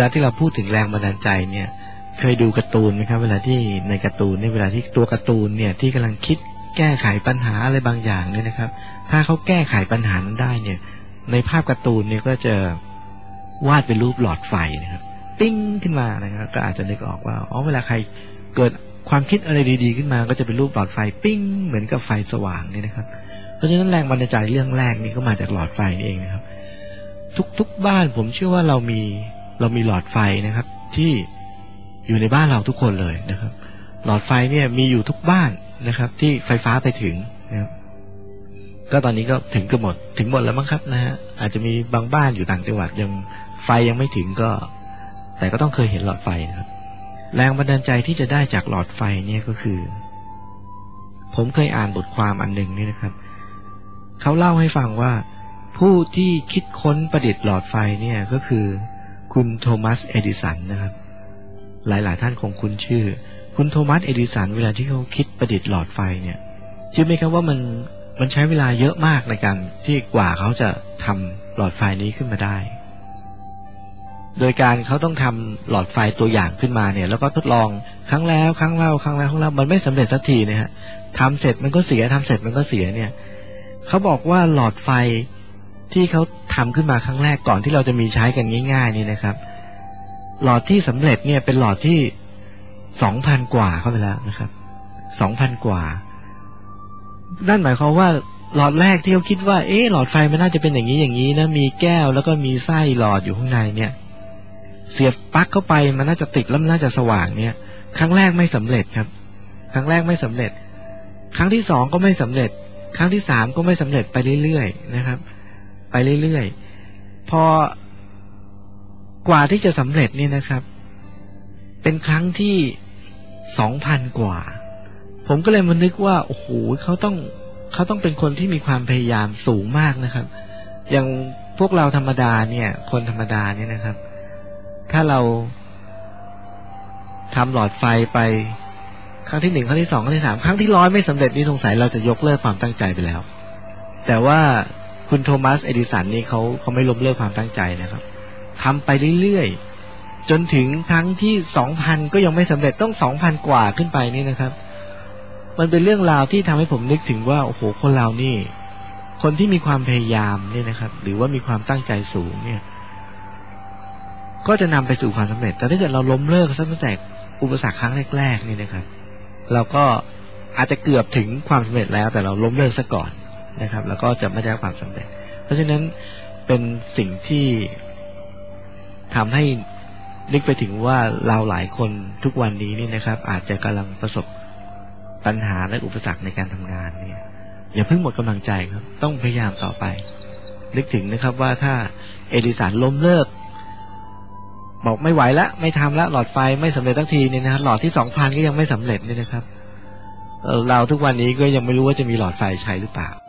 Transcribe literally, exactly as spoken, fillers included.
ลาที่เราพูดถึงแรงบันดาลใจเนี่ยเคยดูการ์ตูนไหมครับเวลาที่ในการ์ตูนในเวลาที่ตัวการ์ตูนเนี่ยที่กำลังคิดแก้ไขปัญหาอะไรบางอย่างเนี่ยนะครับถ้าเขาแก้ไขปัญหานั้นได้เนี่ยในภาพการ์ตูนเนี่ยก็จะวาดเป็นรูปหลอดไฟนะครับปิ้งขึ้นมานะครับก็อาจจะนึกออกว่าอ๋อเวลาใครเกิดความคิดอะไรดีๆขึ้นมาก็จะเป็นรูปหลอดไฟปิ้งเหมือนกับไฟสว่างเนี่ยนะครับเพราะฉะนั้นแรงบันดาลใจเรื่องแรกนี่ก็มาจากหลอดไฟนี่เองนะครับทุกๆบ้านผมเชื่อว่าเรามีเรามีหลอดไฟนะครับที่อยู่ในบ้านเราทุกคนเลยนะครับหลอดไฟเนี่ยมีอยู่ทุกบ้านนะครับที่ไฟฟ้าไปถึงนะครับก็ตอนนี้ก็ถึงก็หมดถึงหมดแล้วมั้งครับนะฮะอาจจะมีบางบ้านอยู่ต่างจังหวัดยังไฟยังไม่ถึงก็แต่ก็ต้องเคยเห็นหลอดไฟนะครับแรงบันดาลใจที่จะได้จากหลอดไฟเนี่ยก็คือผมเคยอ่านบทความอันหนึ่งนี่นะครับเขาเล่าให้ฟังว่าผู้ที่คิดค้นประดิษฐ์หลอดไฟเนี่ยก็คือคุณโทมัสเอดิสันนะครับหลายๆท่านคงคุ้นชื่อคุณโทมัสเอดิสันเวลาที่เขาคิดประดิษฐ์หลอดไฟเนี่ยเชื่อไหมครับว่ามันมันใช้เวลาเยอะมากในการที่กว่าเขาจะทำหลอดไฟนี้ขึ้นมาได้โดยการเขาต้องทำหลอดไฟตัวอย่างขึ้นมาเนี่ยแล้วก็ทดลองครั้งแล้วครั้งเล่าครั้งแล้วครั้งเล่ามันไม่สำเร็จสักทีนะฮะทำเสร็จมันก็เสียทำเสร็จมันก็เสียเนี่ยเขาบอกว่าหลอดไฟที่เขาทำขึ้นมาครั้งแรกก่อนที่เราจะมีใช้กันง่ายๆนี่นะครับหลอดที่สำเร็จเนี่ยเป็นหลอดที่สองพันกว่าเข้าไปแล้วนะครับสองพันกว่านั่นหมายความว่าหลอดแรกที่เขาคิดว่าเอ๊ะหลอดไฟมันน่าจะเป็นอย่างนี้อย่างนี้นะมีแก้วแล้วก็มีไส้หลอดอยู่ข้างในเนี่ยเสียบปลั๊กเข้าไปมันน่าจะติดแล้วมันน่าจะสว่างเนี่ยครั้งแรกไม่สำเร็จครับครั้งแรกไม่สำเร็จครั้งที่สองก็ไม่สำเร็จครั้งที่สามก็ไม่สำเร็จไปเรื่อยๆนะครับไปเรื่อยๆพอกว่าที่จะสำเร็จเนี่ยนะครับเป็นครั้งที่สองพันกว่าผมก็เลยมานึกว่าโอ้โหเขาต้องเขาต้องเป็นคนที่มีความพยายามสูงมากนะครับอย่างพวกเราธรรมดาเนี่ยคนธรรมดาเนี่ยนะครับถ้าเราทำหลอดไฟไปครั้งที่หนึ่งครั้งที่สองครั้งที่สามครั้งที่ร้อยไม่สำเร็จนี่สงสัยเราจะยกเลิกความตั้งใจไปแล้วแต่ว่าคุณโทมัสเอดิสันนี่เขาเขาไม่ล้มเลิกความตั้งใจนะครับทำไปเรื่อยๆจนถึงครั้งที่สองพันก็ยังไม่สำเร็จต้องสองพันกว่าขึ้นไปนี่นะครับมันเป็นเรื่องราวที่ทำให้ผมนึกถึงว่าโอ้โหคนเรานี่คนที่มีความพยายามเนี่ยนะครับหรือว่ามีความตั้งใจสูงเนี่ยก็จะนำไปสู่ความสำเร็จแต่ถ้าเกิดเราล้มเลิกซะตั้งแต่อุปสรรคครั้งแรกๆนี่นะครับเราก็อาจจะเกือบถึงความสำเร็จแล้วแต่เราล้มเลิกซะก่อนนะครับแล้วก็จะไม่ได้ความสำเร็จเพราะฉะนั้นเป็นสิ่งที่ทำให้นึกไปถึงว่าเราหลายคนทุกวันนี้นี่นะครับอาจจะกำลังประสบปัญหาและอุปสรรคในการทำงานเนี่ยอย่าเพิ่งหมดกำลังใจครับต้องพยายามต่อไปนึกถึงนะครับว่าถ้าเอดิสันล้มเลิกบอกไม่ไหวแล้วไม่ทำแล้วหลอดไฟไม่สำเร็จสักทีเนี่ยนะหลอดที่สองพันก็ยังไม่สำเร็จเนี่ยนะครับเราทุกวันนี้ก็ยังไม่รู้ว่าจะมีหลอดไฟใช้หรือเปล่า